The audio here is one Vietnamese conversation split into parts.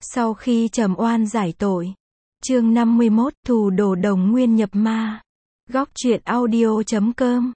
Sau khi trầm oan giải tội. Chương 51, thù đồ Đồng Nguyên nhập ma. Góc truyện audio.com.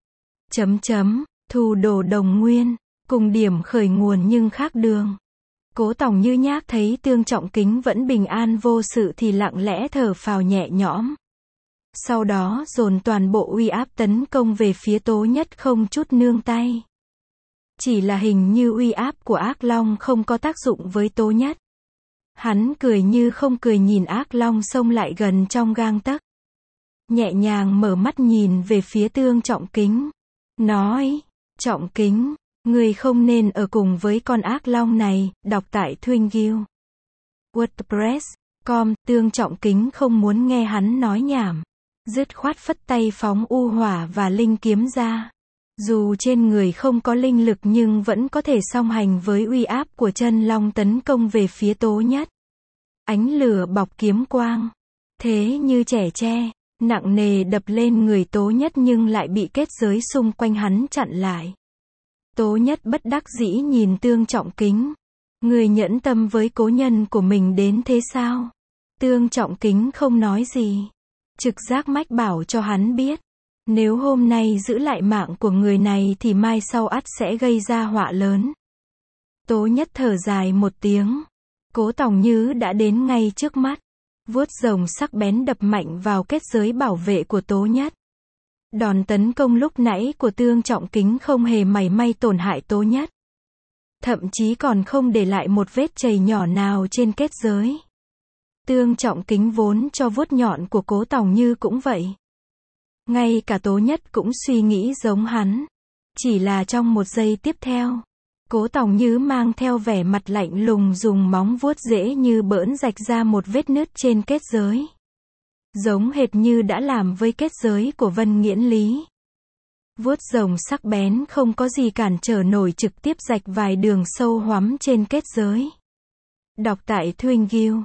Thù đồ Đồng Nguyên, cùng điểm khởi nguồn nhưng khác đường. Cố Tòng Như Nhác thấy Tương Trọng Kính vẫn bình an vô sự thì lặng lẽ thở phào nhẹ nhõm. Sau đó dồn toàn bộ uy áp tấn công về phía Tố Nhất không chút nương tay. Chỉ là hình như uy áp của Ác Long không có tác dụng với Tố Nhất. Hắn cười như không cười nhìn Ác Long xông lại gần trong gang tấc. Nhẹ nhàng mở mắt nhìn về phía Tương Trọng Kính. Nói, Trọng Kính, người không nên ở cùng với con Ác Long này, đọc tại Thuyên WordPress.com, Tương Trọng Kính không muốn nghe hắn nói nhảm. Dứt khoát phất tay phóng u hỏa và linh kiếm ra. Dù trên người không có linh lực nhưng vẫn có thể song hành với uy áp của chân long tấn công về phía Tố Nhất. Ánh lửa bọc kiếm quang. Thế như trẻ tre, nặng nề đập lên người Tố Nhất nhưng lại bị kết giới xung quanh hắn chặn lại. Tố Nhất bất đắc dĩ nhìn Tương Trọng Kính. Người nhẫn tâm với cố nhân của mình đến thế sao? Tương Trọng Kính không nói gì. Trực giác mách bảo cho hắn biết. Nếu hôm nay giữ lại mạng của người này thì mai sau ắt sẽ gây ra họa lớn. Tố Nhất thở dài một tiếng. Cố Tòng Như đã đến ngay trước mắt. Vuốt rồng sắc bén đập mạnh vào kết giới bảo vệ của Tố Nhất. Đòn tấn công lúc nãy của Tương Trọng Kính không hề mảy may tổn hại Tố Nhất. Thậm chí còn không để lại một vết chày nhỏ nào trên kết giới. Tương Trọng Kính vốn cho vuốt nhọn của Cố Tòng Như cũng vậy. Ngay cả Tố Nhất cũng suy nghĩ giống hắn. Chỉ là trong một giây tiếp theo, Cố Tòng Như mang theo vẻ mặt lạnh lùng dùng móng vuốt dễ như bỡn rạch ra một vết nứt trên kết giới. Giống hệt như đã làm với kết giới của Vân Nghiễn Lý. Vuốt rồng sắc bén không có gì cản trở nổi trực tiếp rạch vài đường sâu hoắm trên kết giới. Đọc tại Thuyên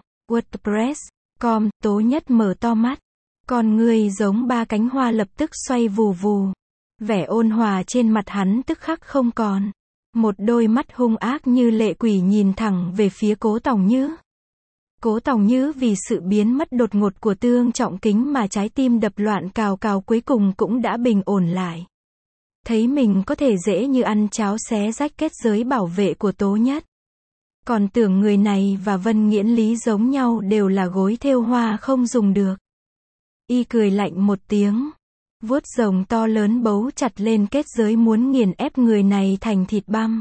WordPress.com, Tố Nhất mở to mắt. Con người giống ba cánh hoa lập tức xoay vù vù. Vẻ ôn hòa trên mặt hắn tức khắc không còn. Một đôi mắt hung ác như lệ quỷ nhìn thẳng về phía Cố Tòng Như. Cố Tòng Như vì sự biến mất đột ngột của Tương Trọng Kính mà trái tim đập loạn cào cào cuối cùng cũng đã bình ổn lại. Thấy mình có thể dễ như ăn cháo xé rách kết giới bảo vệ của Tố Nhất. Còn tưởng người này và Vân Nghiễn Lý giống nhau đều là gối thêu hoa không dùng được. Y cười lạnh một tiếng. Vuốt rồng to lớn bấu chặt lên kết giới muốn nghiền ép người này thành thịt băm.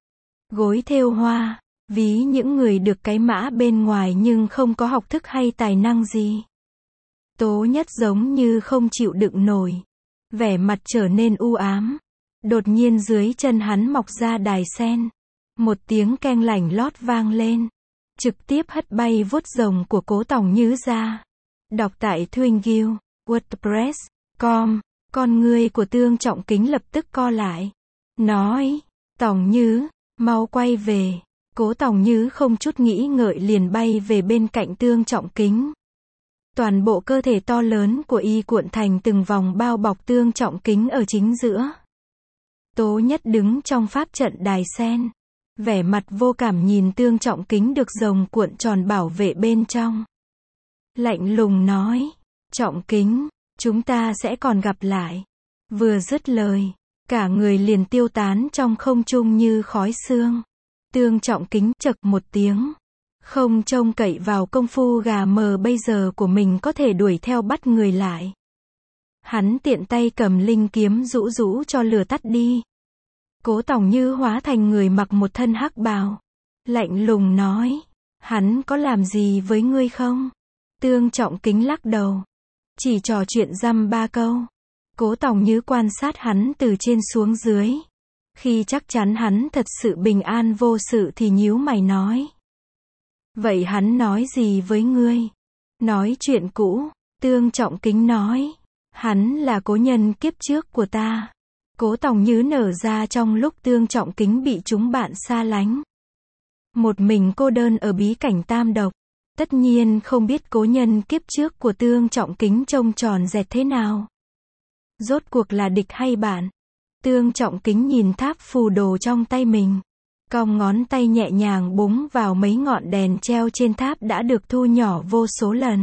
Gối thêu hoa, ví những người được cái mã bên ngoài nhưng không có học thức hay tài năng gì. Tố Nhất giống như không chịu đựng nổi. Vẻ mặt trở nên u ám. Đột nhiên dưới chân hắn mọc ra đài sen. Một tiếng keng lảnh lót vang lên. Trực tiếp hất bay vuốt rồng của Cố Tòng Như ra. Đọc tại Thuyên WordPress.com, con người của Tương Trọng Kính lập tức co lại. Nói, Tòng Như, mau quay về. Cố Tòng Như không chút nghĩ ngợi liền bay về bên cạnh Tương Trọng Kính. Toàn bộ cơ thể to lớn của y cuộn thành từng vòng bao bọc Tương Trọng Kính ở chính giữa. Tố Nhất đứng trong pháp trận đài sen. Vẻ mặt vô cảm nhìn Tương Trọng Kính được rồng cuộn tròn bảo vệ bên trong. Lạnh lùng nói, Trọng Kính, chúng ta sẽ còn gặp lại. Vừa dứt lời, cả người liền tiêu tán trong không trung như khói sương. Tương Trọng Kính chậc một tiếng. Không trông cậy vào công phu gà mờ bây giờ của mình có thể đuổi theo bắt người lại. Hắn tiện tay cầm linh kiếm rũ rũ cho lửa tắt đi. Cố Tòng Như hóa thành người mặc một thân hắc bào. Lạnh lùng nói, hắn có làm gì với ngươi không? Tương Trọng Kính lắc đầu. Chỉ trò chuyện dăm ba câu. Cố Tòng Như quan sát hắn từ trên xuống dưới. Khi chắc chắn hắn thật sự bình an vô sự thì nhíu mày nói. Vậy hắn nói gì với ngươi? Nói chuyện cũ. Tương Trọng Kính nói. Hắn là cố nhân kiếp trước của ta. Cố Tòng Như nở ra trong lúc Tương Trọng Kính bị chúng bạn xa lánh. Một mình cô đơn ở bí cảnh tam độc. Tất nhiên không biết cố nhân kiếp trước của Tương Trọng Kính trông tròn dẹt thế nào. Rốt cuộc là địch hay bạn? Tương Trọng Kính nhìn tháp phù đồ trong tay mình. cong ngón tay nhẹ nhàng búng vào mấy ngọn đèn treo trên tháp đã được thu nhỏ vô số lần.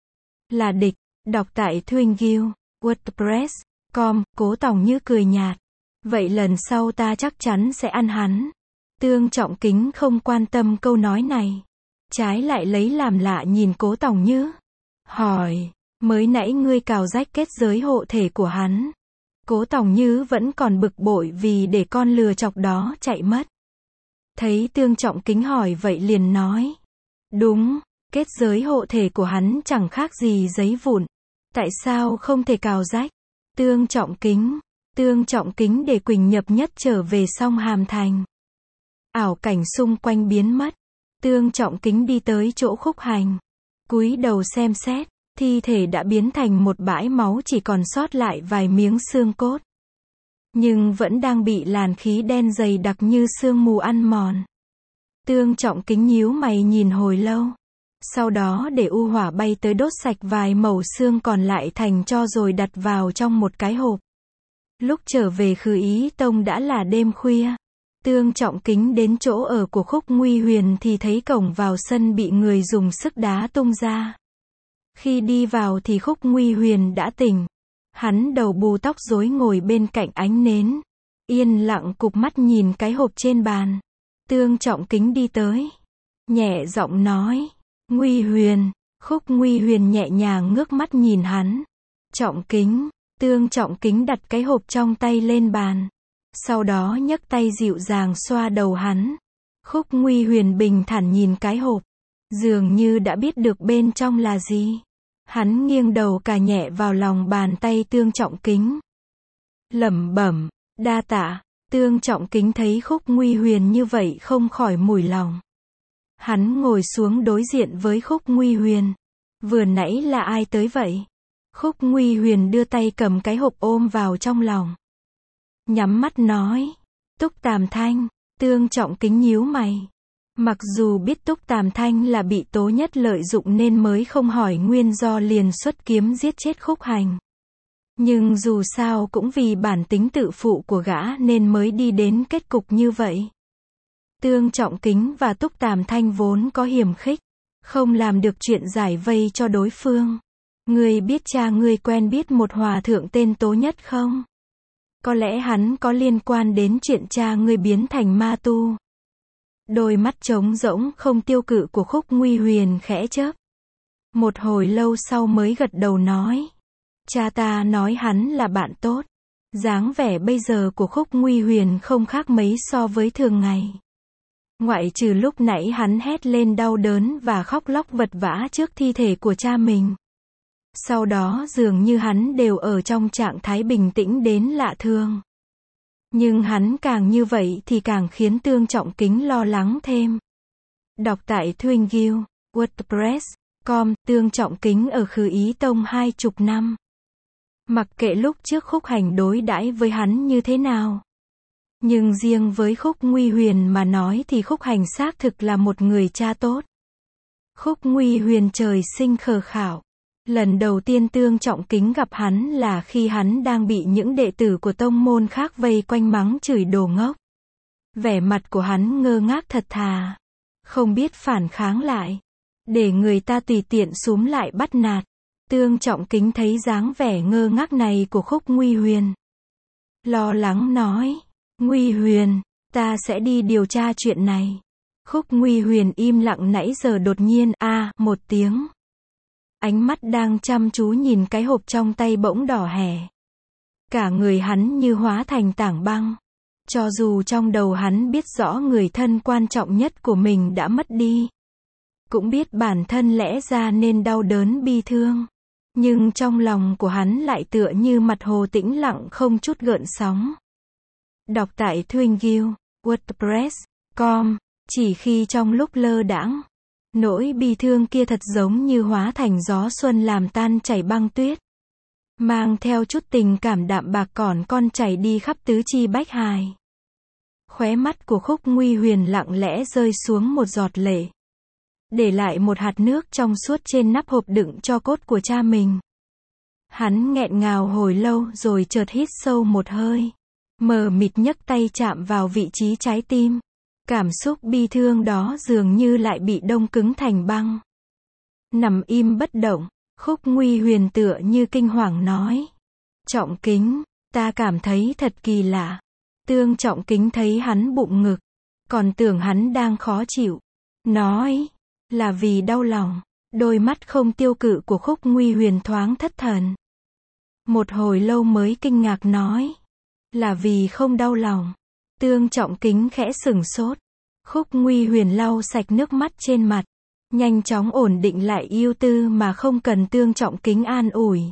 Là địch, đọc tại Thuyên WordPress.com, Cố Tòng Như cười nhạt. Vậy lần sau ta chắc chắn sẽ ăn hắn. Tương Trọng Kính không quan tâm câu nói này. Trái lại lấy làm lạ nhìn Cố Tòng Như. Hỏi, mới nãy ngươi cào rách kết giới hộ thể của hắn. Cố Tòng Như vẫn còn bực bội vì để con lừa chọc đó chạy mất. Thấy Tương Trọng Kính hỏi vậy liền nói. Đúng, kết giới hộ thể của hắn chẳng khác gì giấy vụn. Tại sao không thể cào rách? Tương Trọng Kính để Quỳnh Nhập Nhất trở về Song Hàm Thành. Ảo cảnh xung quanh biến mất. Tương Trọng Kính đi tới chỗ Khúc Hành. Cúi đầu xem xét, thi thể đã biến thành một bãi máu, chỉ còn sót lại vài miếng xương cốt. Nhưng vẫn đang bị làn khí đen dày đặc như sương mù ăn mòn. Tương Trọng Kính nhíu mày nhìn hồi lâu. Sau đó để u hỏa bay tới đốt sạch vài mẩu xương còn lại thành tro rồi đặt vào trong một cái hộp. Lúc trở về Khứ Ý Tông đã là đêm khuya. Tương Trọng Kính đến chỗ ở của Khúc Nguy Huyền thì thấy cổng vào sân bị người dùng sức đá tung ra. Khi đi vào thì Khúc Nguy Huyền đã tỉnh. Hắn đầu bù tóc rối ngồi bên cạnh ánh nến. Yên lặng cụp mắt nhìn cái hộp trên bàn. Tương Trọng Kính đi tới. Nhẹ giọng nói. Nguy Huyền. Khúc Nguy Huyền nhẹ nhàng ngước mắt nhìn hắn. Trọng Kính. Tương Trọng Kính đặt cái hộp trong tay lên bàn. Sau đó nhấc tay dịu dàng xoa đầu hắn. Khúc Nguy Huyền bình thản nhìn cái hộp. Dường như đã biết được bên trong là gì. Hắn nghiêng đầu cà nhẹ vào lòng bàn tay Tương Trọng Kính. Lẩm bẩm, đa tạ. Tương Trọng Kính thấy Khúc Nguy Huyền như vậy không khỏi mủi lòng. Hắn ngồi xuống đối diện với Khúc Nguy Huyền. Vừa nãy là ai tới vậy? Khúc Nguy Huyền đưa tay cầm cái hộp ôm vào trong lòng. Nhắm mắt nói. Túc Tàm Thanh. Tương Trọng Kính nhíu mày. Mặc dù biết Túc Tàm Thanh là bị Tố Nhất lợi dụng nên mới không hỏi nguyên do liền xuất kiếm giết chết Khúc Hành. Nhưng dù sao cũng vì bản tính tự phụ của gã nên mới đi đến kết cục như vậy. Tương Trọng Kính và Túc Tàm Thanh vốn có hiềm khích, không làm được chuyện giải vây cho đối phương. Ngươi biết cha ngươi quen biết một hòa thượng tên Tố Nhất không? Có lẽ hắn có liên quan đến chuyện cha ngươi biến thành ma tu. Đôi mắt trống rỗng không tiêu cự của Khúc Nguy Huyền khẽ chớp. Một hồi lâu sau mới gật đầu nói. Cha ta nói hắn là bạn tốt. Dáng vẻ bây giờ của Khúc Nguy Huyền không khác mấy so với thường ngày. Ngoại trừ lúc nãy hắn hét lên đau đớn và khóc lóc vật vã trước thi thể của cha mình. Sau đó dường như hắn đều ở trong trạng thái bình tĩnh đến lạ thường. Nhưng hắn càng như vậy thì càng khiến Tương Trọng Kính lo lắng thêm. Đọc tại Thuyên WordPress.com, Tương Trọng Kính ở Khứ Ý Tông 20 năm. Mặc kệ lúc trước Khúc Hành đối đãi với hắn như thế nào. Nhưng riêng với Khúc Nguy Huyền mà nói thì Khúc Hành xác thực là một người cha tốt. Khúc Nguy Huyền trời sinh khờ khảo. Lần đầu tiên Tương Trọng Kính gặp hắn là khi hắn đang bị những đệ tử của tông môn khác vây quanh mắng chửi đồ ngốc. Vẻ mặt của hắn ngơ ngác thật thà. Không biết phản kháng lại. Để người ta tùy tiện xúm lại bắt nạt. Tương Trọng Kính thấy dáng vẻ ngơ ngác này của Khúc Nguy Huyền. Lo lắng nói. Nguy Huyền, ta sẽ đi điều tra chuyện này. Khúc Nguy Huyền im lặng nãy giờ đột nhiên một tiếng. Ánh mắt đang chăm chú nhìn cái hộp trong tay bỗng đỏ hè. Cả người hắn như hóa thành tảng băng. Cho dù trong đầu hắn biết rõ người thân quan trọng nhất của mình đã mất đi. Cũng biết bản thân lẽ ra nên đau đớn bi thương. Nhưng trong lòng của hắn lại tựa như mặt hồ tĩnh lặng không chút gợn sóng. Đọc tại Thuyên WordPress.com, chỉ khi trong lúc lơ đãng. Nỗi bi thương kia thật giống như hóa thành gió xuân làm tan chảy băng tuyết. Mang theo chút tình cảm đạm bạc còn con chảy đi khắp tứ chi bách hài. Khóe mắt của Khúc Nguy Huyền lặng lẽ rơi xuống một giọt lệ. Để lại một hạt nước trong suốt trên nắp hộp đựng tro cốt của cha mình. Hắn nghẹn ngào hồi lâu rồi chợt hít sâu một hơi. Mờ mịt nhấc tay chạm vào vị trí trái tim. Cảm xúc bi thương đó dường như lại bị đông cứng thành băng. Nằm im bất động, Khúc Nguy Huyền tựa như kinh hoàng nói. Trọng Kính, ta cảm thấy thật kỳ lạ. Tương Trọng Kính thấy hắn bụng ngực, còn tưởng hắn đang khó chịu. Nói, là vì đau lòng. Đôi mắt không tiêu cự của Khúc Nguy Huyền thoáng thất thần. Một hồi lâu mới kinh ngạc nói. Là vì không đau lòng. Tương Trọng Kính khẽ sửng sốt. Khúc Nguy Huyền lau sạch nước mắt trên mặt. Nhanh chóng ổn định lại ưu tư mà không cần Tương Trọng Kính an ủi.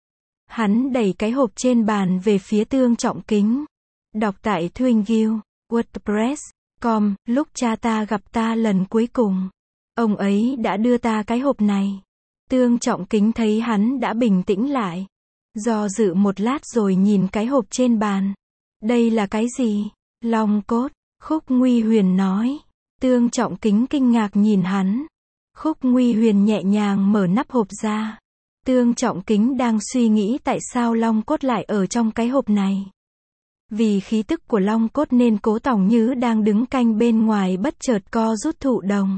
Hắn đẩy cái hộp trên bàn về phía Tương Trọng Kính. Đọc tại Thuyênguill, WordPress.com, lúc cha ta gặp ta lần cuối cùng. Ông ấy đã đưa ta cái hộp này. Tương Trọng Kính thấy hắn đã bình tĩnh lại. Do dự một lát rồi nhìn cái hộp trên bàn. Đây là cái gì? Long cốt, Khúc Nguy Huyền nói. Tương Trọng Kính kinh ngạc nhìn hắn. Khúc Nguy Huyền nhẹ nhàng mở nắp hộp ra. Tương Trọng Kính đang suy nghĩ tại sao long cốt lại ở trong cái hộp này. Vì khí tức của long cốt nên Cố Tòng Như đang đứng canh bên ngoài bất chợt co rút thụ động.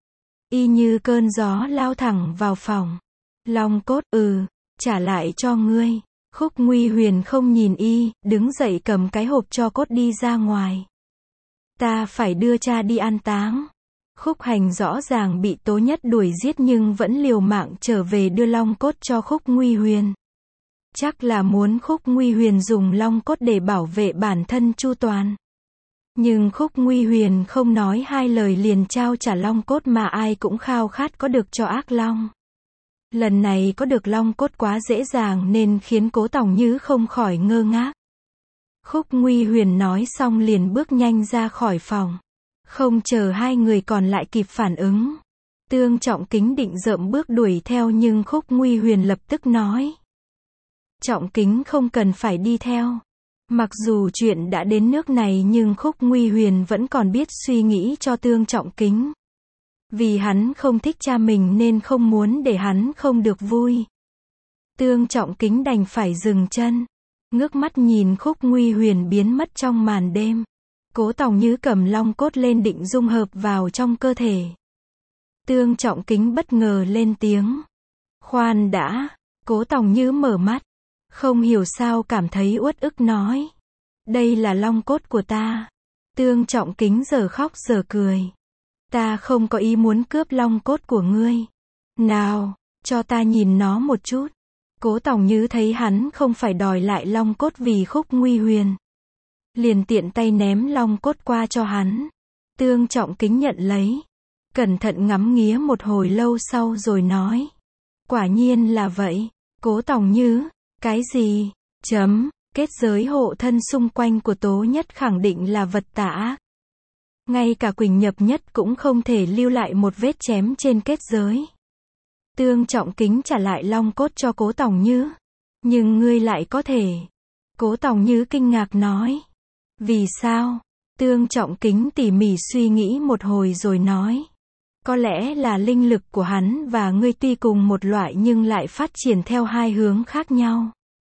Y như cơn gió lao thẳng vào phòng. Long cốt, trả lại cho ngươi. Khúc Nguy Huyền không nhìn y, đứng dậy cầm cái hộp cho cốt đi ra ngoài. Ta phải đưa cha đi an táng. Khúc Hành rõ ràng bị Tố Nhất đuổi giết nhưng vẫn liều mạng trở về đưa long cốt cho Khúc Nguy Huyền. Chắc là muốn Khúc Nguy Huyền dùng long cốt để bảo vệ bản thân chu toàn. Nhưng Khúc Nguy Huyền không nói hai lời liền trao trả long cốt mà ai cũng khao khát có được cho ác long. Lần này có được long cốt quá dễ dàng nên khiến Cố Tòng Như không khỏi ngơ ngác. Khúc Nguy Huyền nói xong liền bước nhanh ra khỏi phòng. Không chờ hai người còn lại kịp phản ứng. Tương Trọng Kính định dậm bước đuổi theo nhưng Khúc Nguy Huyền lập tức nói. Trọng Kính không cần phải đi theo. Mặc dù chuyện đã đến nước này nhưng Khúc Nguy Huyền vẫn còn biết suy nghĩ cho Tương Trọng Kính. Vì hắn không thích cha mình nên không muốn để hắn không được vui. Tương Trọng Kính đành phải dừng chân. Ngước mắt nhìn Khúc Nguy Huyền biến mất trong màn đêm. Cố Tòng Như cầm long cốt lên định dung hợp vào trong cơ thể. Tương Trọng Kính bất ngờ lên tiếng. Khoan đã. Cố Tòng Như mở mắt. Không hiểu sao cảm thấy uất ức nói. Đây là long cốt của ta. Tương Trọng Kính giờ khóc giờ cười. Ta không có ý muốn cướp long cốt của ngươi. Nào, cho ta nhìn nó một chút. Cố Tòng Như thấy hắn không phải đòi lại long cốt vì Khúc Nguy Huyền. Liền tiện tay ném long cốt qua cho hắn. Tương Trọng Kính nhận lấy. Cẩn thận ngắm nghía một hồi lâu sau rồi nói. Quả nhiên là vậy. Cố Tòng Như, cái gì? Kết giới hộ thân xung quanh của Tố Nhất khẳng định là vật tà ác. Ngay cả Quỳnh Nhập Nhất cũng không thể lưu lại một vết chém trên kết giới. Tương Trọng Kính trả lại long cốt cho Cố Tòng Như. Nhưng ngươi lại có thể. Cố Tòng Như kinh ngạc nói. Vì sao? Tương Trọng Kính tỉ mỉ suy nghĩ một hồi rồi nói. Có lẽ là linh lực của hắn và ngươi tuy cùng một loại nhưng lại phát triển theo hai hướng khác nhau.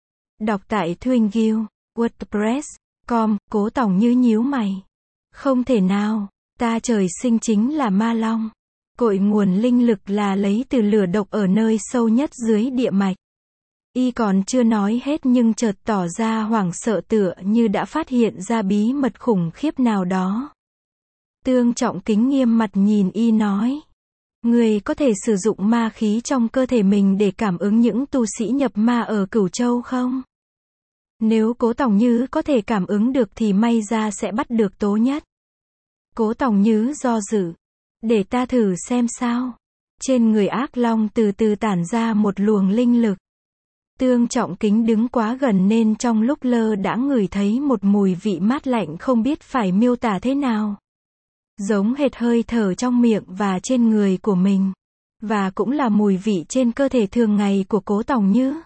Đọc tại Thuyênguill, WordPress.com, Cố Tòng Như nhíu mày. Không thể nào, ta trời sinh chính là ma long. Cội nguồn linh lực là lấy từ lửa độc ở nơi sâu nhất dưới địa mạch. Y còn chưa nói hết nhưng chợt tỏ ra hoảng sợ tựa như đã phát hiện ra bí mật khủng khiếp nào đó. Tương Trọng Kính nghiêm mặt nhìn y nói. Người có thể sử dụng ma khí trong cơ thể mình để cảm ứng những tu sĩ nhập ma ở Cửu Châu không? Nếu Cố Tòng Như có thể cảm ứng được thì may ra sẽ bắt được Tố Nhất. Cố Tòng Như do dự. Để ta thử xem sao. Trên người ác long từ từ tản ra một luồng linh lực. Tương Trọng Kính đứng quá gần nên trong lúc lơ đãng ngửi thấy một mùi vị mát lạnh không biết phải miêu tả thế nào. Giống hệt hơi thở trong miệng và trên người của mình. Và cũng là mùi vị trên cơ thể thường ngày của Cố Tòng Như.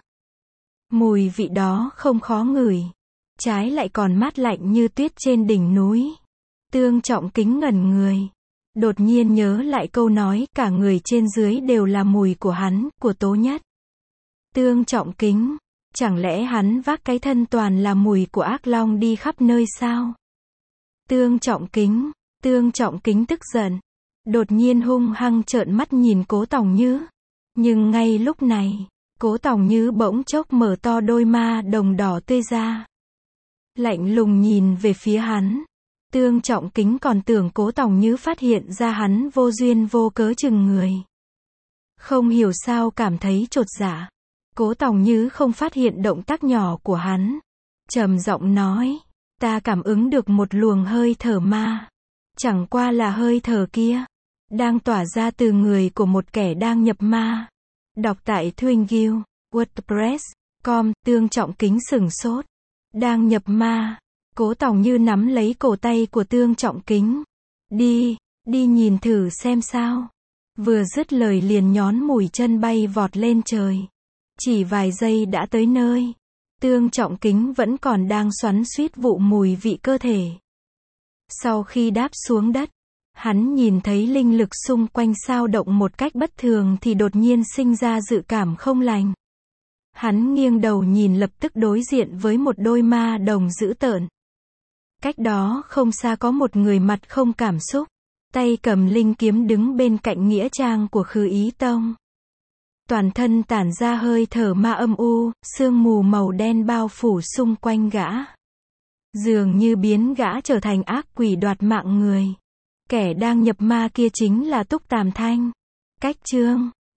Mùi vị đó không khó ngửi. Trái lại còn mát lạnh như tuyết trên đỉnh núi. Tương Trọng Kính ngẩn người. Đột nhiên nhớ lại câu nói cả người trên dưới đều là mùi của hắn, của Tố Nhất. Tương Trọng Kính, chẳng lẽ hắn vác cái thân toàn là mùi của ác long đi khắp nơi sao? Tương Trọng Kính, Tương Trọng Kính tức giận, đột nhiên hung hăng trợn mắt nhìn Cố Tòng Như. Nhưng ngay lúc này, Cố Tòng Như bỗng chốc mở to đôi ma đồng đỏ tươi ra. Lạnh lùng nhìn về phía hắn. Tương Trọng Kính còn tưởng Cố Tòng Như phát hiện ra hắn vô duyên vô cớ chừng người. Không hiểu sao cảm thấy chột dạ. Cố Tòng Như không phát hiện động tác nhỏ của hắn. Trầm giọng nói, ta cảm ứng được một luồng hơi thở ma. Chẳng qua là hơi thở kia đang tỏa ra từ người của một kẻ đang nhập ma. Đọc tại Thuyên WordPress.com. Tương Trọng Kính sửng sốt. Đang nhập ma. Cố Tòng Như nắm lấy cổ tay của Tương Trọng Kính. Đi nhìn thử xem sao. Vừa dứt lời liền nhón mũi chân bay vọt lên trời. Chỉ vài giây đã tới nơi. Tương Trọng Kính vẫn còn đang xoắn xuýt vụ mùi vị cơ thể. Sau khi đáp xuống đất, hắn nhìn thấy linh lực xung quanh xao động một cách bất thường thì đột nhiên sinh ra dự cảm không lành. Hắn nghiêng đầu nhìn lập tức đối diện với một đôi ma đồng dữ tợn. Cách đó không xa có một người mặt không cảm xúc, tay cầm linh kiếm đứng bên cạnh nghĩa trang của Khứ Ý Tông. Toàn thân tản ra hơi thở ma âm u, sương mù màu đen bao phủ xung quanh gã. Dường như biến gã trở thành ác quỷ đoạt mạng người. Kẻ đang nhập ma kia chính là Túc Tàm Thanh. Cách chương